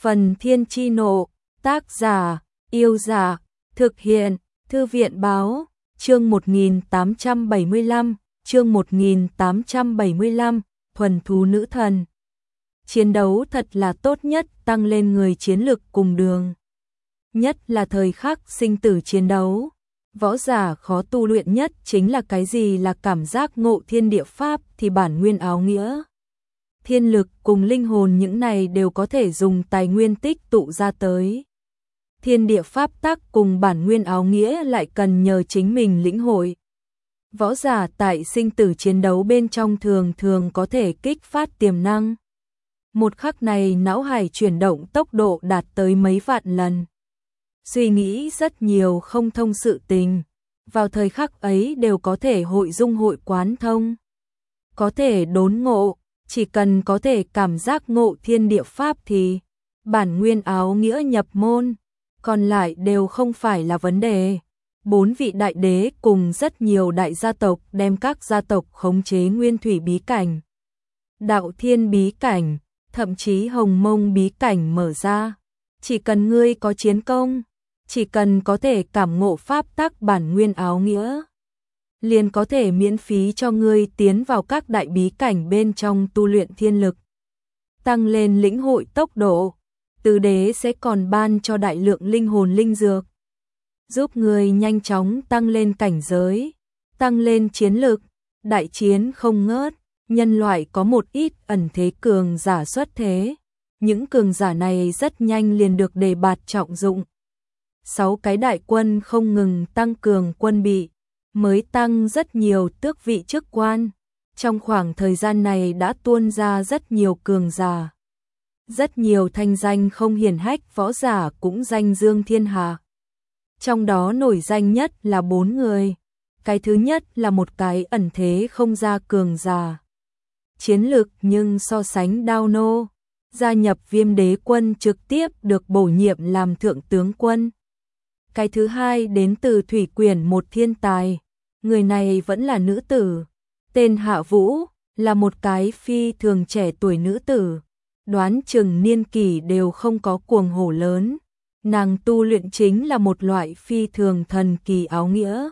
Phần Thiên Chi Nộ, tác giả, Yêu Dạ, thực hiện, Thư viện Báo, chương 1875, chương 1875, thuần thú nữ thần. Chiến đấu thật là tốt nhất, tăng lên người chiến lực cùng đường. Nhất là thời khắc sinh tử chiến đấu. Võ giả khó tu luyện nhất chính là cái gì, là cảm giác ngộ thiên địa pháp thì bản nguyên áo nghĩa. Thiên lực cùng linh hồn những này đều có thể dùng tài nguyên tích tụ ra tới. Thiên địa pháp tắc cùng bản nguyên áo nghĩa lại cần nhờ chính mình lĩnh hội. Võ giả tại sinh tử chiến đấu bên trong thường thường có thể kích phát tiềm năng. Một khắc này não hải chuyển động tốc độ đạt tới mấy vạn lần. Suy nghĩ rất nhiều không thông sự tình, vào thời khắc ấy đều có thể hội dung hội quán thông. Có thể đốn ngộ, chỉ cần có thể cảm giác ngộ thiên địa pháp thì bản nguyên áo nghĩa nhập môn, còn lại đều không phải là vấn đề. 4 vị đại đế cùng rất nhiều đại gia tộc đem các gia tộc khống chế nguyên thủy bí cảnh, đạo thiên bí cảnh, thậm chí hồng mông bí cảnh mở ra. Chỉ cần ngươi có chiến công, chỉ cần có thể cảm ngộ pháp tắc bản nguyên áo nghĩa, liền có thể miễn phí cho ngươi tiến vào các đại bí cảnh bên trong tu luyện thiên lực, tăng lên lĩnh hội tốc độ. Tứ đế sẽ còn ban cho đại lượng linh hồn linh dược, giúp ngươi nhanh chóng tăng lên cảnh giới, tăng lên chiến lực. Đại chiến không ngớt, nhân loại có một ít ẩn thế cường giả xuất thế, những cường giả này rất nhanh liền được đề bạt trọng dụng. 6 cái đại quân không ngừng tăng cường quân bị, mới tăng rất nhiều tước vị chức quan. Trong khoảng thời gian này đã tuôn ra rất nhiều cường giả. Rất nhiều thanh danh không hiển hách võ giả cũng danh dương thiên hạ. Trong đó nổi danh nhất là 4 người. Cái thứ nhất là một cái ẩn thế không ra cường giả. Chiến lực nhưng so sánh Đao Nô, gia nhập Viêm Đế quân trực tiếp được bổ nhiệm làm thượng tướng quân. Cái thứ hai đến từ Thủy Quyển, một thiên tài. Người này vẫn là nữ tử, tên Hạ Vũ, là một cái phi thường trẻ tuổi nữ tử, đoán chừng niên kỷ đều không có cuồng hổ lớn. Nàng tu luyện chính là một loại phi thường thần kỳ áo nghĩa.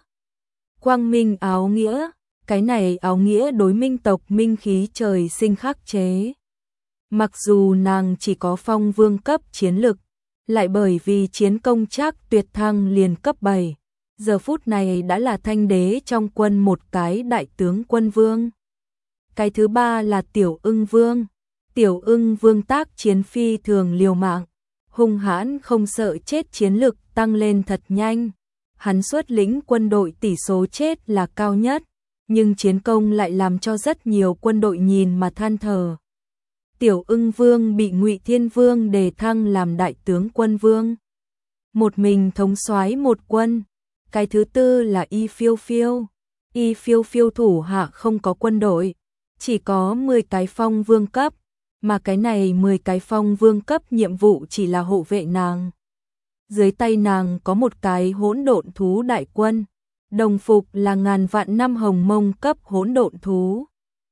Quang minh áo nghĩa, cái này áo nghĩa đối minh tộc minh khí trời sinh khắc chế. Mặc dù nàng chỉ có phong vương cấp chiến lực, lại bởi vì chiến công chắc tuyệt thăng liền cấp 7. Giờ phút này đã là thanh đế trong quân, một cái đại tướng quân vương. Cái thứ ba là Tiểu Ưng Vương. Tiểu Ưng Vương tác chiến phi thường liều mạng, hung hãn không sợ chết, chiến lực tăng lên thật nhanh. Hắn xuất lĩnh quân đội tỷ số chết là cao nhất, nhưng chiến công lại làm cho rất nhiều quân đội nhìn mà than thở. Tiểu Ưng Vương bị Ngụy Thiên Vương đề thăng làm đại tướng quân vương, một mình thống soái một quân. Cái thứ tư là Y Phiêu Phiêu. Y Phiêu Phiêu thủ hạ không có quân đội, chỉ có 10 cái phong vương cấp, mà cái này 10 cái phong vương cấp nhiệm vụ chỉ là hộ vệ nàng. Dưới tay nàng có một cái hỗn độn thú đại quân, đồng phục là ngàn vạn năm hồng mông cấp hỗn độn thú,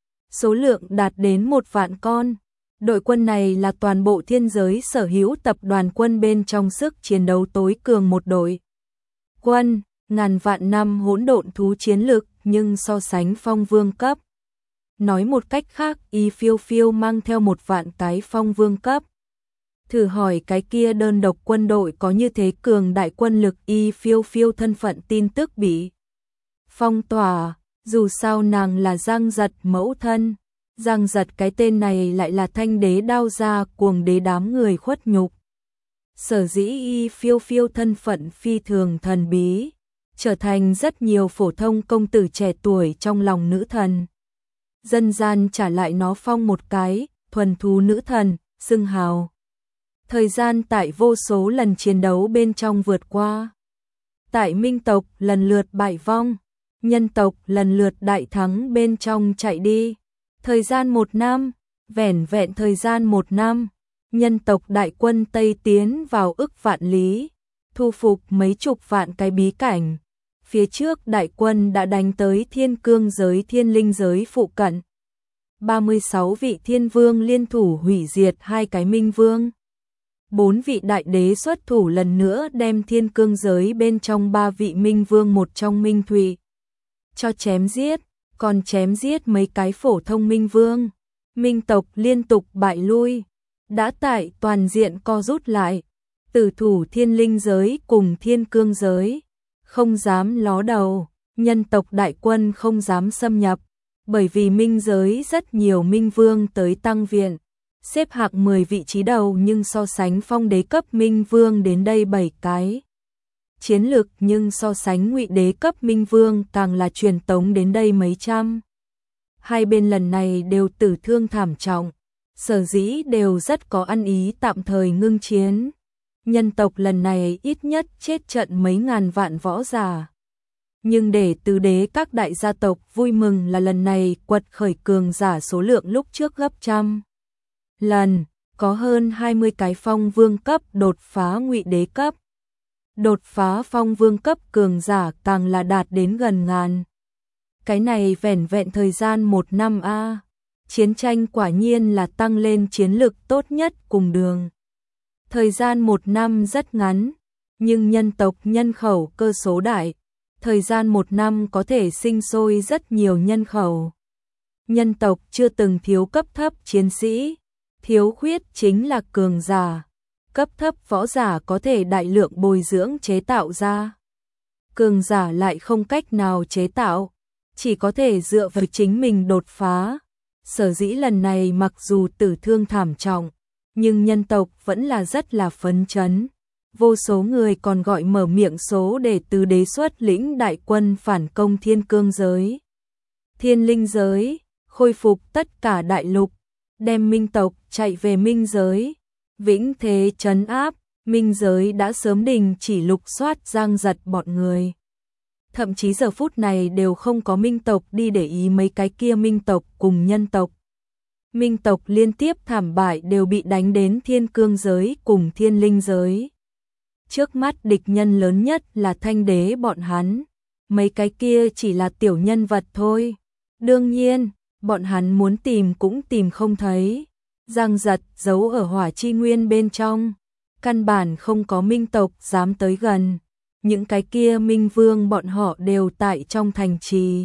số lượng đạt đến 1 vạn con. Đội quân này là toàn bộ thiên giới sở hữu tập đoàn quân bên trong sức chiến đấu tối cường một đội quân. Ngàn vạn năm hỗn độn thú chiến lực nhưng so sánh phong vương cấp. Nói một cách khác, Y Phiêu Phiêu mang theo 1 vạn cái phong vương cấp. Thử hỏi cái kia đơn độc quân đội có như thế cường đại quân lực, Y Phiêu Phiêu thân phận tin tức bị phong tỏa. Dù sao nàng là Giang Giật mẫu thân. Giang Giật cái tên này lại là thanh đế đao gia cuồng đế đám người khuất nhục. Sở dĩ Y Phiêu Phiêu thân phận phi thường thần bí, trở thành rất nhiều phổ thông công tử trẻ tuổi trong lòng nữ thần. Dân gian trả lại nó phong một cái thuần thú nữ thần xưng hào. Thời gian tại vô số lần chiến đấu bên trong vượt qua. Tại minh tộc lần lượt bại vong, nhân tộc lần lượt đại thắng bên trong chạy đi. Thời gian 1 năm, vẻn vẹn thời gian 1 năm, nhân tộc đại quân Tây tiến vào ức vạn lý, thu phục mấy chục vạn cái bí cảnh. Phía trước đại quân đã đánh tới thiên cương giới, thiên linh giới phụ cận. 36 vị thiên vương liên thủ hủy diệt 2 cái minh vương. 4 vị đại đế xuất thủ lần nữa đem thiên cương giới bên trong 3 vị minh vương một trong minh thủy cho chém giết, còn chém giết mấy cái phổ thông minh vương. Minh tộc liên tục bại lui, đã tại toàn diện co rút lại, tử thủ thiên linh giới cùng thiên cương giới, không dám ló đầu, nhân tộc đại quân không dám xâm nhập, bởi vì minh giới rất nhiều minh vương tới tăng viện, xếp hạng 10 vị trí đầu nhưng so sánh phong đế cấp minh vương đến đây 7 cái. Chiến lược nhưng so sánh ngụy đế cấp minh vương càng là truyền tống đến đây mấy trăm. Hai bên lần này đều tử thương thảm trọng, sở dĩ đều rất có ăn ý tạm thời ngưng chiến. Nhân tộc lần này ít nhất chết trận mấy ngàn vạn võ giả. Nhưng để tứ đế các đại gia tộc vui mừng là lần này quật khởi cường giả số lượng lúc trước gấp trăm lần, có hơn 20 cái phong vương cấp đột phá ngụy đế cấp. Đột phá phong vương cấp cường giả càng là đạt đến gần ngàn. Cái này vẻn vẹn thời gian 1 năm a. Chiến tranh quả nhiên là tăng lên chiến lực tốt nhất cùng đường. Thời gian 1 năm rất ngắn, nhưng nhân tộc nhân khẩu cơ số đại, thời gian 1 năm có thể sinh sôi rất nhiều nhân khẩu. Nhân tộc chưa từng thiếu cấp thấp chiến sĩ, thiếu khuyết chính là cường giả. Cấp thấp võ giả có thể đại lượng bồi dưỡng chế tạo ra. Cường giả lại không cách nào chế tạo, chỉ có thể dựa vào chính mình đột phá. Sở dĩ lần này mặc dù tử thương thảm trọng, nhưng nhân tộc vẫn là rất là phấn chấn. Vô số người còn gọi mở miệng số để tứ đế xuất lĩnh đại quân phản công thiên cương giới, thiên linh giới, khôi phục tất cả đại lục, đem minh tộc chạy về minh giới, vĩnh thế trấn áp. Minh giới đã sớm đình chỉ lục soát Giang Giật bọn người. Thậm chí giờ phút này đều không có minh tộc đi để ý mấy cái kia minh tộc cùng nhân tộc. Minh tộc liên tiếp thảm bại đều bị đánh đến thiên cương giới cùng thiên linh giới. Trước mắt địch nhân lớn nhất là thanh đế bọn hắn. Mấy cái kia chỉ là tiểu nhân vật thôi. Đương nhiên, bọn hắn muốn tìm cũng tìm không thấy. Giang Giật giấu ở hỏa chi nguyên bên trong. Căn bản không có minh tộc dám tới gần. Những cái kia minh vương bọn họ đều tại trong thành trì,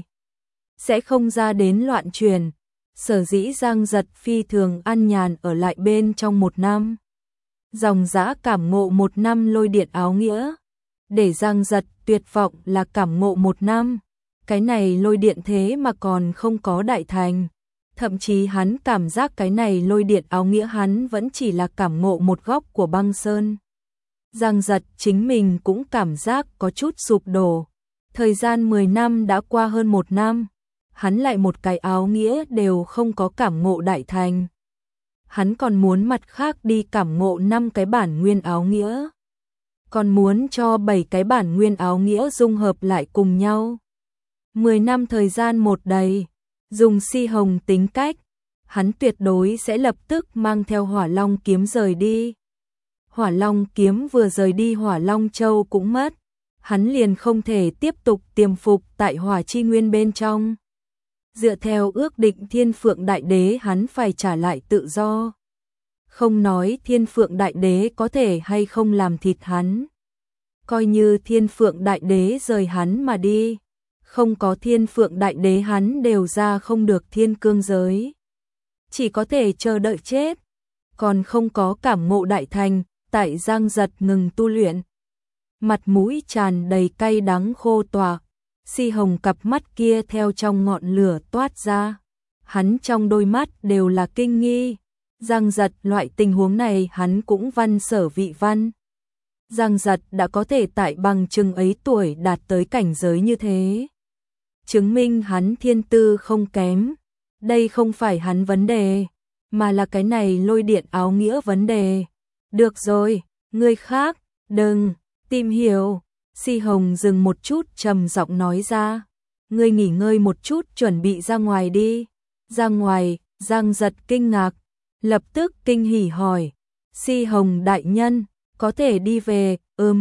sẽ không ra đến loạn truyền. Sở dĩ Giang Giật phi thường an nhàn ở lại bên trong 1 năm. Dòng dã cảm ngộ 1 năm lôi điện áo nghĩa. Để Giang Giật tuyệt vọng là cảm ngộ 1 năm. Cái này lôi điện thế mà còn không có đại thành. Thậm chí hắn cảm giác cái này lôi điện áo nghĩa hắn vẫn chỉ là cảm ngộ một góc của băng sơn. Giang Giật chính mình cũng cảm giác có chút sụp đổ. Thời gian 10 năm đã qua hơn 1 năm. Hắn lại một cái áo nghĩa đều không có cảm ngộ đại thành. Hắn còn muốn mặt khác đi cảm ngộ 5 cái bản nguyên áo nghĩa. Còn muốn cho 7 cái bản nguyên áo nghĩa dung hợp lại cùng nhau. 10 năm thời gian một đầy. Dùng Si Hồng tính cách, hắn tuyệt đối sẽ lập tức mang theo Hỏa Long kiếm rời đi. Hỏa Long kiếm vừa rời đi Hỏa Long Châu cũng mất, hắn liền không thể tiếp tục tiềm phục tại Hỏa Chi Nguyên bên trong. Dựa theo ước định Thiên Phượng Đại Đế hắn phải trả lại tự do. Không nói Thiên Phượng Đại Đế có thể hay không làm thịt hắn. Coi như Thiên Phượng Đại Đế rời hắn mà đi. Không có Thiên Phượng Đại Đế hắn đều ra không được thiên cương giới. Chỉ có thể chờ đợi chết. Còn không có cảm ngộ đại thành, tại Giang Giật ngừng tu luyện. Mặt mũi tràn đầy cay đắng khô tỏa. Si Hồng cặp mắt kia theo trong ngọn lửa toát ra. Hắn trong đôi mắt đều là kinh nghi. Giang Giật loại tình huống này hắn cũng văn sở vị văn. Giang Giật đã có thể tại bằng chừng ấy tuổi đạt tới cảnh giới như thế. Chứng minh hắn thiên tư không kém. Đây không phải hắn vấn đề, mà là cái này lôi điện áo nghĩa vấn đề. Được rồi, người khác, đừng, tìm hiểu. Si Hồng dừng một chút trầm giọng nói ra. Ngươi nghỉ ngơi một chút chuẩn bị ra ngoài đi. Ra ngoài, Giang Giật kinh ngạc, lập tức kinh hỉ hỏi. Si Hồng đại nhân, có thể đi về,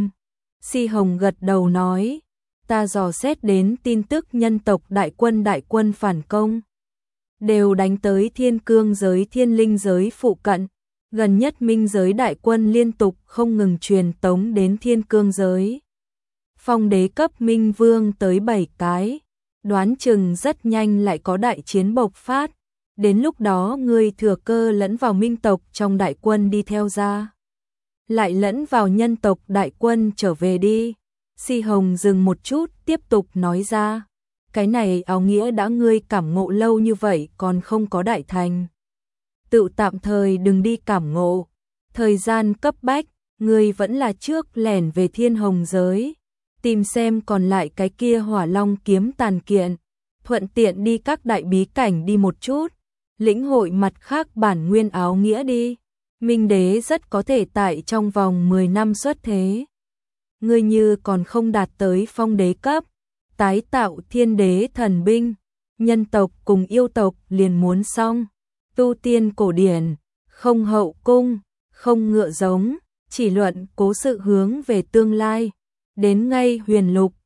Si Hồng gật đầu nói. Ta dò xét đến tin tức nhân tộc đại quân phản công. Đều đánh tới thiên cương giới thiên linh giới phụ cận. Gần nhất minh giới đại quân liên tục không ngừng truyền tống đến thiên cương giới. Phong đế cấp minh vương tới 7 cái, đoán chừng rất nhanh lại có đại chiến bộc phát. Đến lúc đó ngươi thừa cơ lẫn vào minh tộc trong đại quân đi theo ra. Lại lẫn vào nhân tộc đại quân trở về đi. Si Hồng dừng một chút tiếp tục nói ra. Cái này áo nghĩa đã ngươi cảm ngộ lâu như vậy còn không có đại thành. Tự tạm thời đừng đi cảm ngộ. Thời gian cấp bách, ngươi vẫn là trước lẻn về thiên hồng giới. Tìm xem còn lại cái kia hỏa long kiếm tàn kiện. Thuận tiện đi các đại bí cảnh đi một chút. Lĩnh hội mặt khác bản nguyên áo nghĩa đi. Minh đế rất có thể tại trong vòng 10 năm xuất thế. Ngươi như còn không đạt tới phong đế cấp, tái tạo thiên đế thần binh, nhân tộc cùng yêu tộc liền muốn xong. Tu tiên cổ điển, không hậu cung, không ngựa giống, chỉ luận cố sự hướng về tương lai. Đến ngay huyền lục,